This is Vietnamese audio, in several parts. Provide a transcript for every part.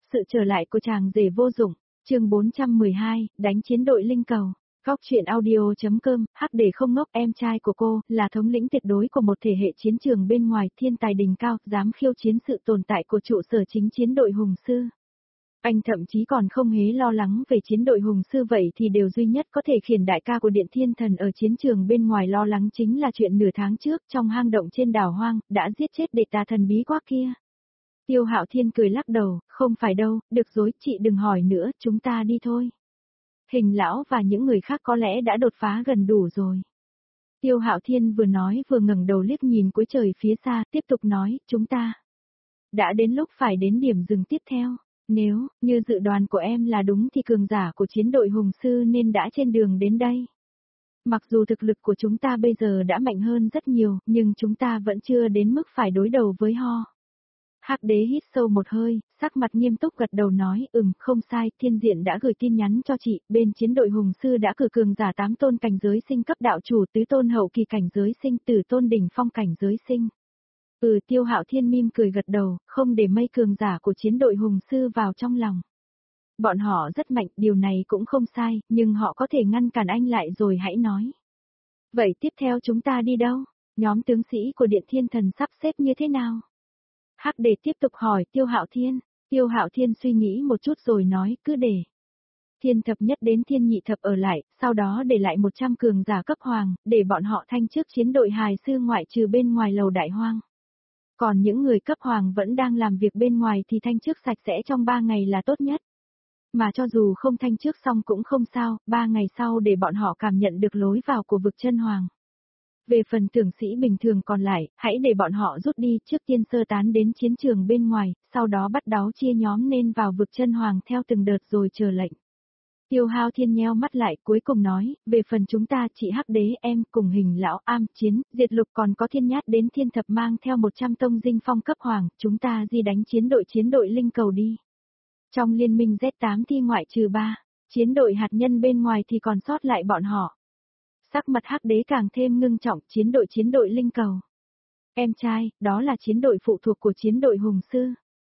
Sự trở lại của chàng rể vô dụng, chương 412, đánh chiến đội linh cầu. Góc truyện audio.com, hắc để không ngốc em trai của cô, là thống lĩnh tuyệt đối của một thể hệ chiến trường bên ngoài, thiên tài đỉnh cao, dám khiêu chiến sự tồn tại của trụ sở chính chiến đội hùng sư. Anh thậm chí còn không hề lo lắng về chiến đội hùng sư, vậy thì điều duy nhất có thể khiến đại ca của Điện Thiên Thần ở chiến trường bên ngoài lo lắng chính là chuyện nửa tháng trước trong hang động trên đảo hoang, đã giết chết đệ tà thần bí quá kia. Tiêu Hạo Thiên cười lắc đầu, không phải đâu, được rồi, chị đừng hỏi nữa, chúng ta đi thôi. Hình lão và những người khác có lẽ đã đột phá gần đủ rồi. Tiêu Hạo Thiên vừa nói vừa ngẩng đầu liếc nhìn cuối trời phía xa, tiếp tục nói, chúng ta đã đến lúc phải đến điểm dừng tiếp theo. Nếu như dự đoán của em là đúng thì cường giả của chiến đội hùng sư nên đã trên đường đến đây. Mặc dù thực lực của chúng ta bây giờ đã mạnh hơn rất nhiều, nhưng chúng ta vẫn chưa đến mức phải đối đầu với ho. Hắc đế hít sâu một hơi, sắc mặt nghiêm túc gật đầu nói, không sai, thiên diện đã gửi tin nhắn cho chị, bên chiến đội hùng sư đã cử cường giả 8 tôn cảnh giới sinh cấp đạo chủ, tứ tôn hậu kỳ cảnh giới sinh, tử tôn đỉnh phong cảnh giới sinh. Tiêu Hạo Thiên mỉm cười gật đầu, không để mây cường giả của chiến đội hùng sư vào trong lòng. Bọn họ rất mạnh, điều này cũng không sai, nhưng họ có thể ngăn cản anh lại rồi hãy nói. Vậy tiếp theo chúng ta đi đâu? Nhóm tướng sĩ của Điện Thiên Thần sắp xếp như thế nào? Hắc để tiếp tục hỏi Tiêu Hạo Thiên. Tiêu Hạo Thiên suy nghĩ một chút rồi nói, cứ để Thiên thập nhất đến Thiên nhị thập ở lại, sau đó để lại 100 cường giả cấp hoàng, để bọn họ thanh trước chiến đội hài sư ngoại trừ bên ngoài lầu đại hoang. Còn những người cấp hoàng vẫn đang làm việc bên ngoài thì thanh trước sạch sẽ trong 3 ngày là tốt nhất. Mà cho dù không thanh trước xong cũng không sao, 3 ngày sau để bọn họ cảm nhận được lối vào của vực chân hoàng. Về phần tưởng sĩ bình thường còn lại, hãy để bọn họ rút đi, trước tiên sơ tán đến chiến trường bên ngoài, sau đó bắt đáo chia nhóm nên vào vực chân hoàng theo từng đợt rồi chờ lệnh. Tiêu Hạo Thiên nheo mắt lại, cuối cùng nói, về phần chúng ta, chị Hắc đế, em, cùng hình lão, am, chiến, diệt lục, còn có Thiên nhát đến Thiên thập mang theo 100 tông dinh phong cấp hoàng, chúng ta đi đánh chiến đội linh cầu đi. Trong liên minh Z8 thì ngoại trừ 3, chiến đội hạt nhân bên ngoài thì còn sót lại bọn họ. Sắc mặt Hắc đế càng thêm ngưng trọng, chiến đội linh cầu. Em trai, đó là chiến đội phụ thuộc của chiến đội hùng sư.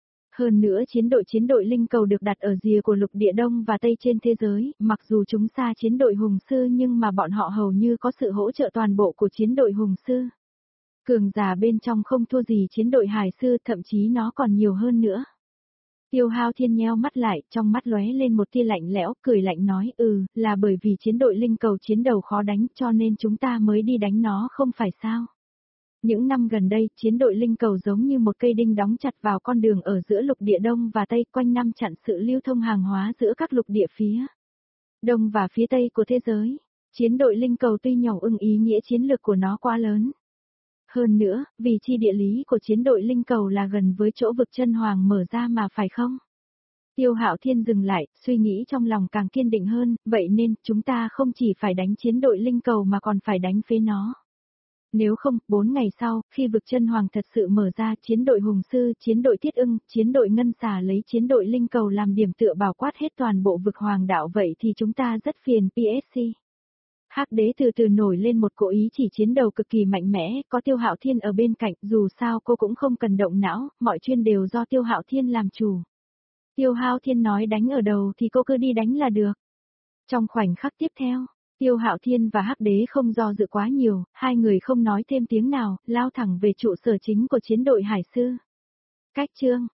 Hơn nữa chiến đội linh cầu được đặt ở rìa của lục địa đông và tây trên thế giới, mặc dù chúng xa chiến đội hùng sư nhưng mà bọn họ hầu như có sự hỗ trợ toàn bộ của chiến đội hùng sư. Cường giả bên trong không thua gì chiến đội hải sư, thậm chí nó còn nhiều hơn nữa. Tiêu Hạo Thiên nheo mắt lại, trong mắt lóe lên một tia lạnh lẽo, cười lạnh nói, là bởi vì chiến đội linh cầu chiến đầu khó đánh cho nên chúng ta mới đi đánh nó không phải sao. Những năm gần đây, chiến đội linh cầu giống như một cây đinh đóng chặt vào con đường ở giữa lục địa đông và tây, quanh năm chặn sự lưu thông hàng hóa giữa các lục địa phía đông và phía tây của thế giới. Chiến đội linh cầu tuy nhỏ ý nghĩa chiến lược của nó quá lớn. Hơn nữa, vì chi địa lý của chiến đội linh cầu là gần với chỗ vực chân hoàng mở ra mà phải không? Tiêu Hạo Thiên dừng lại, suy nghĩ trong lòng càng kiên định hơn, vậy nên chúng ta không chỉ phải đánh chiến đội linh cầu mà còn phải đánh phế nó. Nếu không, 4 ngày sau, khi vực chân hoàng thật sự mở ra, chiến đội hùng sư, chiến đội thiết ưng, chiến đội ngân xà lấy chiến đội linh cầu làm điểm tựa bảo quát hết toàn bộ vực hoàng đạo, vậy thì chúng ta rất phiền PSC. Hắc đế từ từ nổi lên một cỗ ý chỉ chiến đầu cực kỳ mạnh mẽ, có Tiêu Hạo Thiên ở bên cạnh, dù sao cô cũng không cần động não, mọi chuyện đều do Tiêu Hạo Thiên làm chủ. Tiêu Hạo Thiên nói đánh ở đầu thì cô cứ đi đánh là được. Trong khoảnh khắc tiếp theo, Tiêu Hạo Thiên và Hắc đế không do dự quá nhiều, hai người không nói thêm tiếng nào, lao thẳng về trụ sở chính của chiến đội hải sư. Cách chương